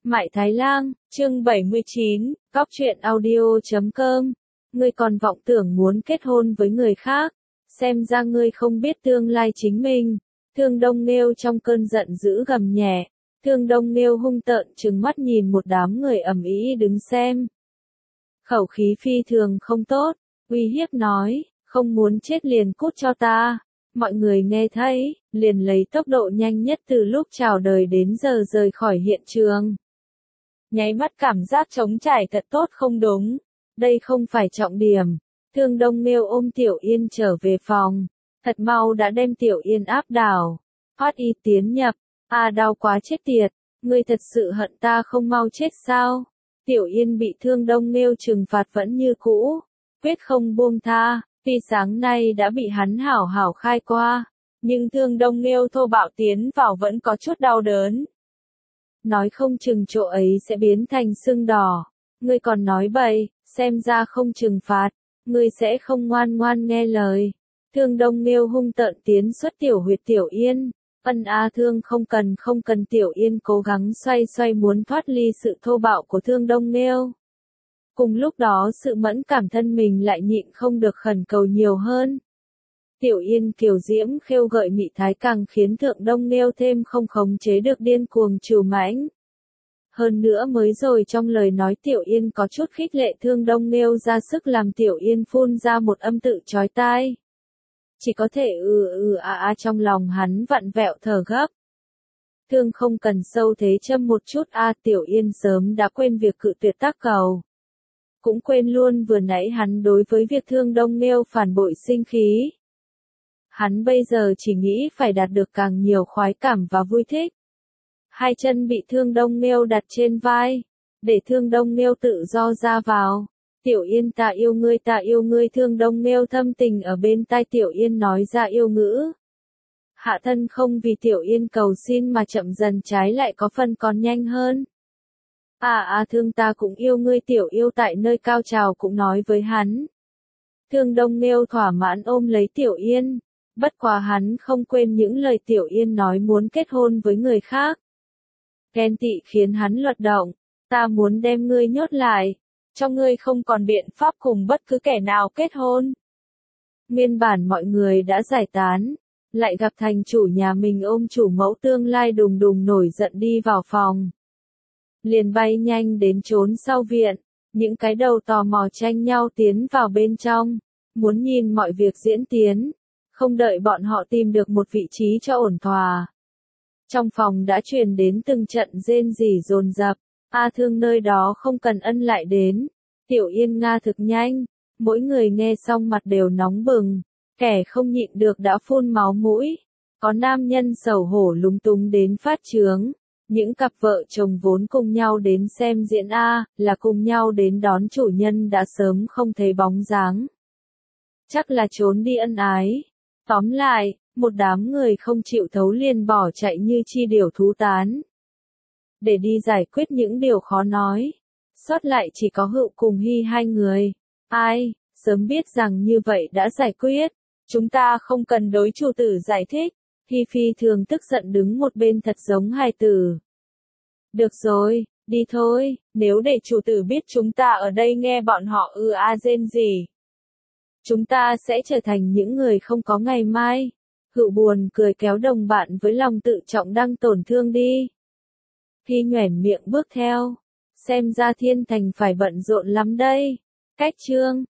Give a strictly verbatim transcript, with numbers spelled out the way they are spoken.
Mại Thái Lang, chương bảy mươi chín, Cóc truyện audio chấm com. Ngươi còn vọng tưởng muốn kết hôn với người khác, xem ra ngươi không biết tương lai chính mình. Thương Đông Nêu trong cơn giận dữ gầm nhẹ. Thương Đông Nêu hung tợn trừng mắt nhìn một đám người ầm ĩ đứng xem. Khẩu khí phi thường không tốt, uy hiếp nói, không muốn chết liền cút cho ta. Mọi người nghe thấy, liền lấy tốc độ nhanh nhất từ lúc chào đời đến giờ rời khỏi hiện trường. Nháy mắt cảm giác trống trải thật tốt không đúng. Đây không phải trọng điểm. Thương Đông Nêu ôm Tiểu Yên trở về phòng. Thật mau đã đem Tiểu Yên áp đảo. Hoát y tiến nhập. À đau quá chết tiệt. Ngươi thật sự hận ta không mau chết sao? Tiểu Yên bị Thương Đông Nêu trừng phạt vẫn như cũ. Quyết không buông tha. Tuy sáng nay đã bị hắn hảo hảo khai qua. Nhưng Thương Đông Nêu thô bạo tiến vào vẫn có chút đau đớn. Nói không chừng chỗ ấy sẽ biến thành sưng đỏ. Ngươi còn nói bậy, xem ra không trừng phạt, ngươi sẽ không ngoan ngoan nghe lời. Thương Đông Nêu hung tợn tiến xuất tiểu huyệt Tiểu Yên. Ân a Thương không cần không cần Tiểu Yên cố gắng xoay xoay muốn thoát ly sự thô bạo của Thương Đông Nêu. Cùng lúc đó sự mẫn cảm thân mình lại nhịn không được khẩn cầu nhiều hơn. Tiểu Yên kiều diễm khêu gợi mị thái càng khiến Thượng Đông Nêu thêm không khống chế được điên cuồng trừu mãnh. Hơn nữa mới rồi trong lời nói Tiểu Yên có chút khích lệ Thương Đông Nêu ra sức làm Tiểu Yên phun ra một âm tự chói tai. Chỉ có thể ừ ừ à à trong lòng hắn vặn vẹo thở gấp. Thương không cần sâu thế châm một chút a Tiểu Yên sớm đã quên việc cự tuyệt tác cầu. Cũng quên luôn vừa nãy hắn đối với việc Thương Đông Nêu phản bội sinh khí. Hắn bây giờ chỉ nghĩ phải đạt được càng nhiều khoái cảm và vui thích. Hai chân bị Thương Đông Nêu đặt trên vai, để Thương Đông Nêu tự do ra vào. Tiểu Yên ta yêu ngươi ta yêu ngươi Thương Đông Nêu thâm tình ở bên tai Tiểu Yên nói ra yêu ngữ. Hạ thân không vì Tiểu Yên cầu xin mà chậm dần trái lại có phần còn nhanh hơn. À à Thương ta cũng yêu ngươi Tiểu Yêu tại nơi cao trào cũng nói với hắn. Thương Đông Nêu thỏa mãn ôm lấy Tiểu Yên. Bất quá hắn không quên những lời Tiểu Yên nói muốn kết hôn với người khác. Ghen tị khiến hắn luật động. Ta muốn đem ngươi nhốt lại. Cho ngươi không còn biện pháp cùng bất cứ kẻ nào kết hôn. Nguyên bản mọi người đã giải tán. Lại gặp thành chủ nhà mình ôm chủ mẫu tương lai đùng đùng nổi giận đi vào phòng. Liền bay nhanh đến trốn sau viện. Những cái đầu tò mò tranh nhau tiến vào bên trong. Muốn nhìn mọi việc diễn tiến. Không đợi bọn họ tìm được một vị trí cho ổn thỏa. Trong phòng đã truyền đến từng trận rên rỉ dồn dập. A Thương nơi đó không cần ân lại đến. Tiểu Yên Nga thực nhanh. Mỗi người nghe xong mặt đều nóng bừng. Kẻ không nhịn được đã phun máu mũi. Có nam nhân xấu hổ lúng túng đến phát chướng. Những cặp vợ chồng vốn cùng nhau đến xem diễn A, là cùng nhau đến đón chủ nhân đã sớm không thấy bóng dáng. Chắc là trốn đi ân ái. Tóm lại, một đám người không chịu thấu liền bỏ chạy như chi điểu thú tán. Để đi giải quyết những điều khó nói. Sót lại chỉ có Hựu cùng Hy hai người. Ai, sớm biết rằng như vậy đã giải quyết. Chúng ta không cần đối chủ tử giải thích. Hy phi thường tức giận đứng một bên thật giống hài tử. Được rồi, đi thôi, nếu để chủ tử biết chúng ta ở đây nghe bọn họ ư a rên gì. Chúng ta sẽ trở thành những người không có ngày mai. Hựu buồn cười kéo đồng bạn với lòng tự trọng đang tổn thương đi. Hy nhoẻn miệng bước theo. Xem ra Thiên Thành phải bận rộn lắm đây. Cách chương.